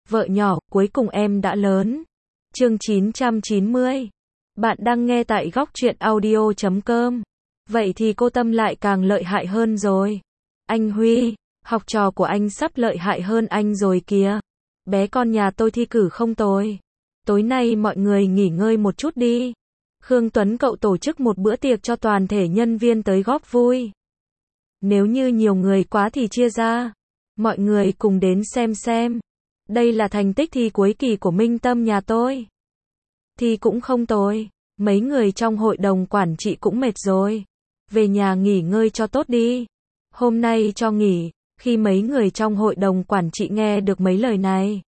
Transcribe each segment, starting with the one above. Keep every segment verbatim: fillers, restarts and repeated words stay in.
vợ nhỏ, cuối cùng em đã lớn. Chương chín trăm chín mươi. Bạn đang nghe tại góc truyện audio chấm com. Vậy thì cô Tâm lại càng lợi hại hơn rồi. Anh Huy, học trò của anh sắp lợi hại hơn anh rồi kìa. Bé con nhà tôi thi cử không tồi. Tối nay mọi người nghỉ ngơi một chút đi. Khương Tuấn cậu tổ chức một bữa tiệc cho toàn thể nhân viên tới góp vui. Nếu như nhiều người quá thì chia ra. Mọi người cùng đến xem xem. Đây là thành tích thi cuối kỳ của Minh Tâm nhà tôi. Thi cũng không tồi. Mấy người trong hội đồng quản trị cũng mệt rồi. Về nhà nghỉ ngơi cho tốt đi. Hôm nay cho nghỉ. Khi mấy người trong hội đồng quản trị nghe được mấy lời này,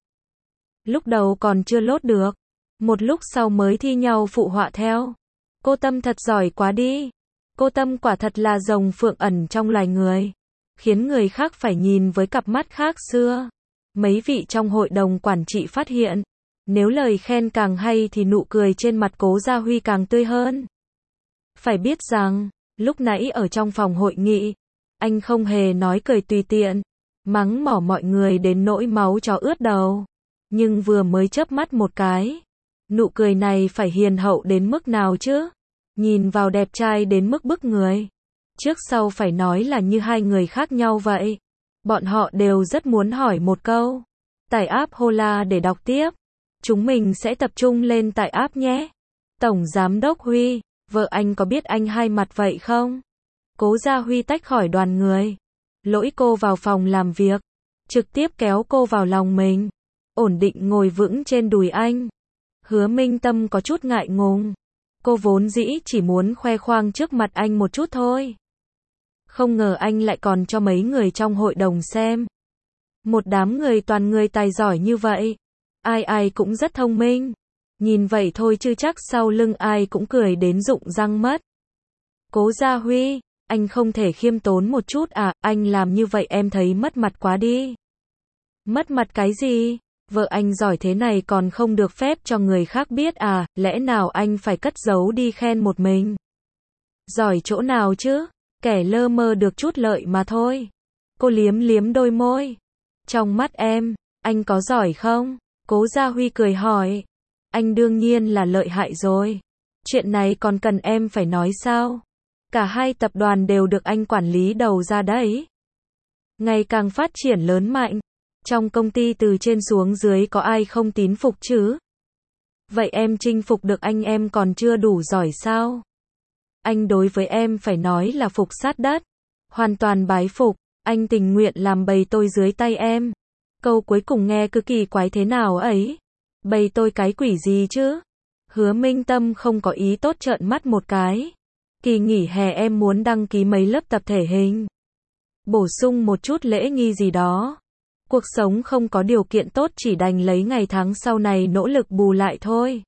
lúc đầu còn chưa lốt được. Một lúc sau mới thi nhau phụ họa theo. Cô Tâm thật giỏi quá đi. Cô Tâm quả thật là rồng phượng ẩn trong loài người. Khiến người khác phải nhìn với cặp mắt khác xưa. Mấy vị trong hội đồng quản trị phát hiện. Nếu lời khen càng hay thì nụ cười trên mặt Cố Gia Huy càng tươi hơn. Phải biết rằng, lúc nãy ở trong phòng hội nghị, anh không hề nói cười tùy tiện, mắng mỏ mọi người đến nỗi máu chó ướt đầu. Nhưng vừa mới chớp mắt một cái, nụ cười này phải hiền hậu đến mức nào chứ? Nhìn vào đẹp trai đến mức bức người. Trước sau phải nói là như hai người khác nhau vậy. Bọn họ đều rất muốn hỏi một câu. Tải app Hola để đọc tiếp. Chúng mình sẽ tập trung lên tải app nhé. Tổng Giám đốc Huy, vợ anh có biết anh hai mặt vậy không? Cố Gia Huy tách khỏi đoàn người. Lỗi cô vào phòng làm việc. Trực tiếp kéo cô vào lòng mình. Ổn định ngồi vững trên đùi anh. Hứa Minh Tâm có chút ngại ngùng. Cô vốn dĩ chỉ muốn khoe khoang trước mặt anh một chút thôi. Không ngờ anh lại còn cho mấy người trong hội đồng xem. Một đám người toàn người tài giỏi như vậy. Ai ai cũng rất thông minh. Nhìn vậy thôi chứ chắc sau lưng ai cũng cười đến rụng răng mất. Cố Gia Huy, anh không thể khiêm tốn một chút à, anh làm như vậy em thấy mất mặt quá đi. Mất mặt cái gì? Vợ anh giỏi thế này còn không được phép cho người khác biết à, lẽ nào anh phải cất giấu đi khen một mình? Giỏi chỗ nào chứ? Kẻ lơ mơ được chút lợi mà thôi. Cô liếm liếm đôi môi. Trong mắt em, anh có giỏi không? Cố Gia Huy cười hỏi. Anh đương nhiên là lợi hại rồi. Chuyện này còn cần em phải nói sao? Cả hai tập đoàn đều được anh quản lý đầu ra đấy. Ngày càng phát triển lớn mạnh. Trong công ty từ trên xuống dưới có ai không tín phục chứ? Vậy em chinh phục được anh em còn chưa đủ giỏi sao? Anh đối với em phải nói là phục sát đất. Hoàn toàn bái phục. Anh tình nguyện làm bầy tôi dưới tay em. Câu cuối cùng nghe cứ kỳ quái thế nào ấy. Bầy tôi cái quỷ gì chứ? Hứa Minh Tâm không có ý tốt trợn mắt một cái. Kỳ nghỉ hè em muốn đăng ký mấy lớp tập thể hình. Bổ sung một chút lễ nghi gì đó. Cuộc sống không có điều kiện tốt chỉ đành lấy ngày tháng sau này nỗ lực bù lại thôi.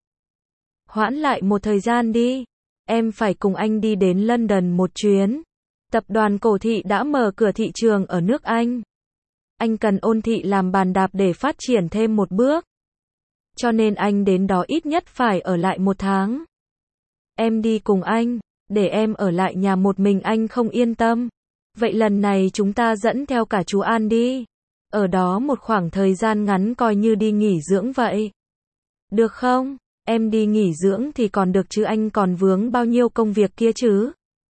Hoãn lại một thời gian đi. Em phải cùng anh đi đến London một chuyến. Tập đoàn Cổ Thị đã mở cửa thị trường ở nước Anh. Anh cần ôn thị làm bàn đạp để phát triển thêm một bước. Cho nên anh đến đó ít nhất phải ở lại một tháng. Em đi cùng anh, để em ở lại nhà một mình anh không yên tâm. Vậy lần này chúng ta dẫn theo cả chú An đi. Ở đó một khoảng thời gian ngắn coi như đi nghỉ dưỡng vậy. Được không? Em đi nghỉ dưỡng thì còn được chứ anh còn vướng bao nhiêu công việc kia chứ.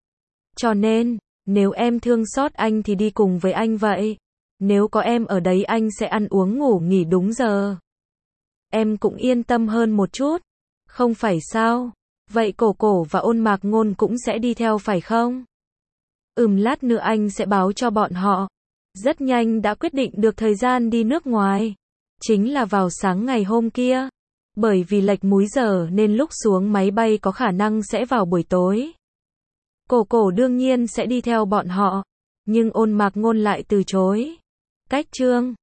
Cho nên, nếu em thương xót anh thì đi cùng với anh vậy. Nếu có em ở đấy anh sẽ ăn uống ngủ nghỉ đúng giờ. Em cũng yên tâm hơn một chút. Không phải sao? Vậy Cổ Cổ và Ôn Mạc Ngôn cũng sẽ đi theo phải không? Ừm lát nữa anh sẽ báo cho bọn họ. Rất nhanh đã quyết định được thời gian đi nước ngoài. Chính là vào sáng ngày hôm kia. Bởi vì lệch múi giờ nên lúc xuống máy bay có khả năng sẽ vào buổi tối. Cổ Cổ đương nhiên sẽ đi theo bọn họ. Nhưng Ôn Mạc Ngôn lại từ chối. Cách chương